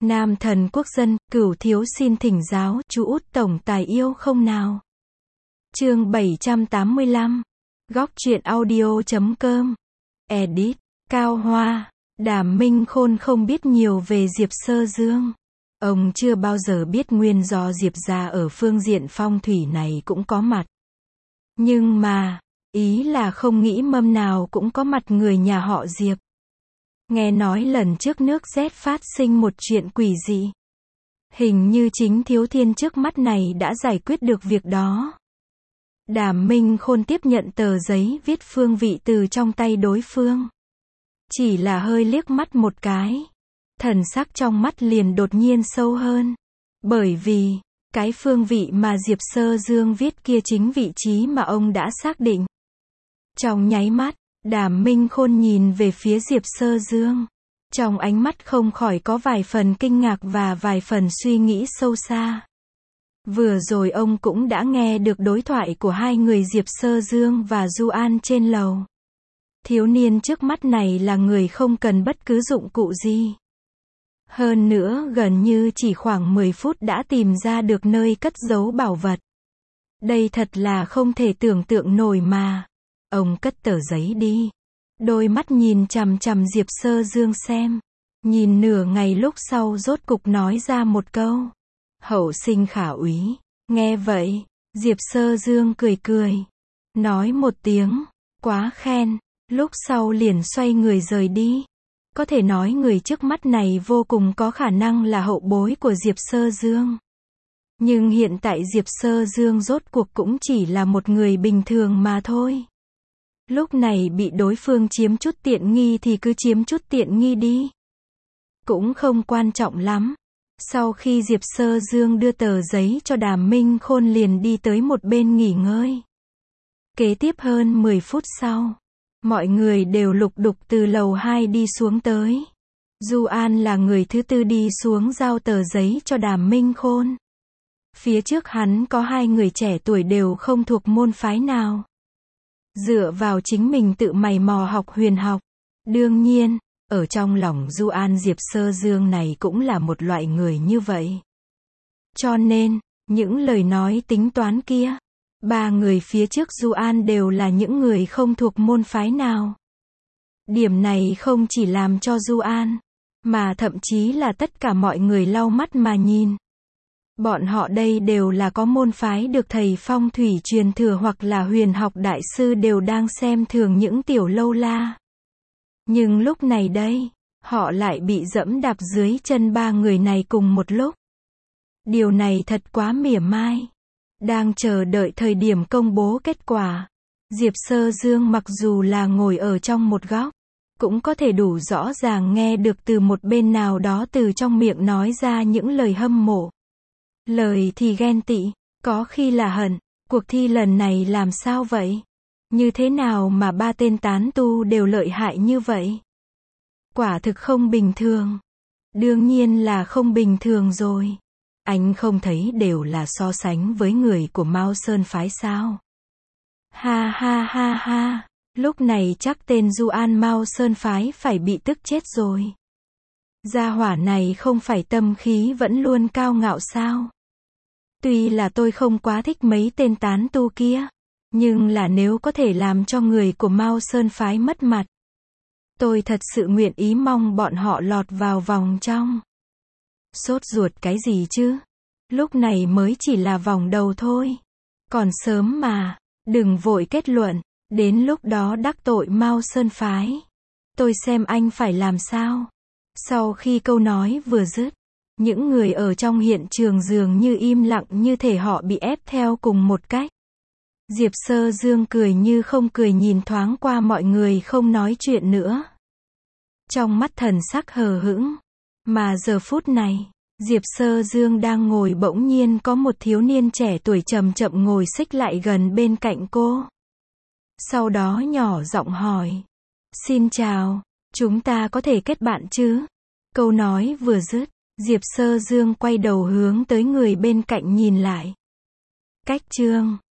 Nam thần quốc dân, Cửu thiếu xin thỉnh giáo, chú út tổng tài yêu không nào? Chương 785. Góc truyện audio.com. Edit. Cao Hoa. Đàm Minh Khôn không biết nhiều về Diệp Sơ Dương. Ông chưa bao giờ biết nguyên do Diệp gia ở phương diện phong thủy này cũng có mặt. Nhưng mà, ý là không nghĩ mâm nào cũng có mặt người nhà họ Diệp. Nghe nói lần trước nước Z phát sinh một chuyện quỷ dị. Hình như chính Thiếu Thiên trước mắt này đã giải quyết được việc đó. Đàm Minh Khôn tiếp nhận tờ giấy viết phương vị từ trong tay đối phương. Chỉ là hơi liếc mắt một cái. Thần sắc trong mắt liền đột nhiên sâu hơn. Bởi vì, cái phương vị mà Diệp Sơ Dương viết kia chính vị trí mà ông đã xác định. Trong nháy mắt, Đàm Minh Khôn nhìn về phía Diệp Sơ Dương. Trong ánh mắt không khỏi có vài phần kinh ngạc và vài phần suy nghĩ sâu xa. Vừa rồi ông cũng đã nghe được đối thoại của hai người Diệp Sơ Dương và Du An trên lầu. Thiếu niên trước mắt này là người không cần bất cứ dụng cụ gì. Hơn nữa gần như chỉ khoảng 10 phút đã tìm ra được nơi cất giấu bảo vật. Đây thật là không thể tưởng tượng nổi mà. Ông cất tờ giấy đi. Đôi mắt nhìn chằm chằm Diệp Sơ Dương xem. Nhìn nửa ngày lúc sau rốt cục nói ra một câu. Hậu sinh khả úy. Nghe vậy, Diệp Sơ Dương cười cười. Nói một tiếng, quá khen. Lúc sau liền xoay người rời đi. Có thể nói người trước mắt này vô cùng có khả năng là hậu bối của Diệp Sơ Dương. Nhưng hiện tại Diệp Sơ Dương rốt cuộc cũng chỉ là một người bình thường mà thôi. Lúc này bị đối phương chiếm chút tiện nghi thì cứ chiếm chút tiện nghi đi. Cũng không quan trọng lắm. Sau khi Diệp Sơ Dương đưa tờ giấy cho Đàm Minh Khôn liền đi tới một bên nghỉ ngơi. Kế tiếp hơn 10 phút sau, mọi người đều lục đục từ lầu 2 đi xuống tới. Du An là người thứ tư đi xuống giao tờ giấy cho Đàm Minh Khôn. Phía trước hắn có hai người trẻ tuổi đều không thuộc môn phái nào. Dựa vào chính mình tự mày mò học huyền học. Đương nhiên, ở trong lòng Du An Diệp Sơ Dương này cũng là một loại người như vậy. Cho nên, những lời nói tính toán kia, ba người phía trước Du An đều là những người không thuộc môn phái nào. Điểm này không chỉ làm cho Du An, mà thậm chí là tất cả mọi người lau mắt mà nhìn. Bọn họ đây đều là có môn phái được thầy phong thủy truyền thừa hoặc là huyền học đại sư đều đang xem thường những tiểu lâu la. Nhưng lúc này đây, họ lại bị dẫm đạp dưới chân ba người này cùng một lúc. Điều này thật quá mỉa mai. Đang chờ đợi thời điểm công bố kết quả. Diệp Sơ Dương mặc dù là ngồi ở trong một góc, cũng có thể đủ rõ ràng nghe được từ một bên nào đó từ trong miệng nói ra những lời hâm mộ. Lời thì ghen tị, có khi là hận. Cuộc thi lần này làm sao vậy? Như thế nào mà ba tên tán tu đều lợi hại như vậy? Quả thực không bình thường. Đương nhiên là không bình thường rồi. Anh không thấy đều là so sánh với người của Mao Sơn phái sao? Ha ha ha ha. Lúc này chắc tên Du An Mao Sơn phái phải bị tức chết rồi. Gia hỏa này không phải tâm khí vẫn luôn cao ngạo sao? Tuy là tôi không quá thích mấy tên tán tu kia, nhưng là nếu có thể làm cho người của Mao Sơn phái mất mặt, tôi thật sự nguyện ý mong bọn họ lọt vào vòng trong. Sốt ruột cái gì chứ? Lúc này mới chỉ là vòng đầu thôi. Còn sớm mà, đừng vội kết luận, đến lúc đó đắc tội Mao Sơn phái. Tôi xem anh phải làm sao? Sau khi câu nói vừa dứt, những người ở trong hiện trường dường như im lặng như thể họ bị ép theo cùng một cách. Diệp Sơ Dương cười như không cười nhìn thoáng qua mọi người không nói chuyện nữa. Trong mắt thần sắc hờ hững. Mà giờ phút này, Diệp Sơ Dương đang ngồi bỗng nhiên có một thiếu niên trẻ tuổi chậm chậm ngồi xích lại gần bên cạnh cô. Sau đó nhỏ giọng hỏi. Xin chào, chúng ta có thể kết bạn chứ? Câu nói vừa dứt, Diệp Sơ Dương quay đầu hướng tới người bên cạnh nhìn lại. Cách chương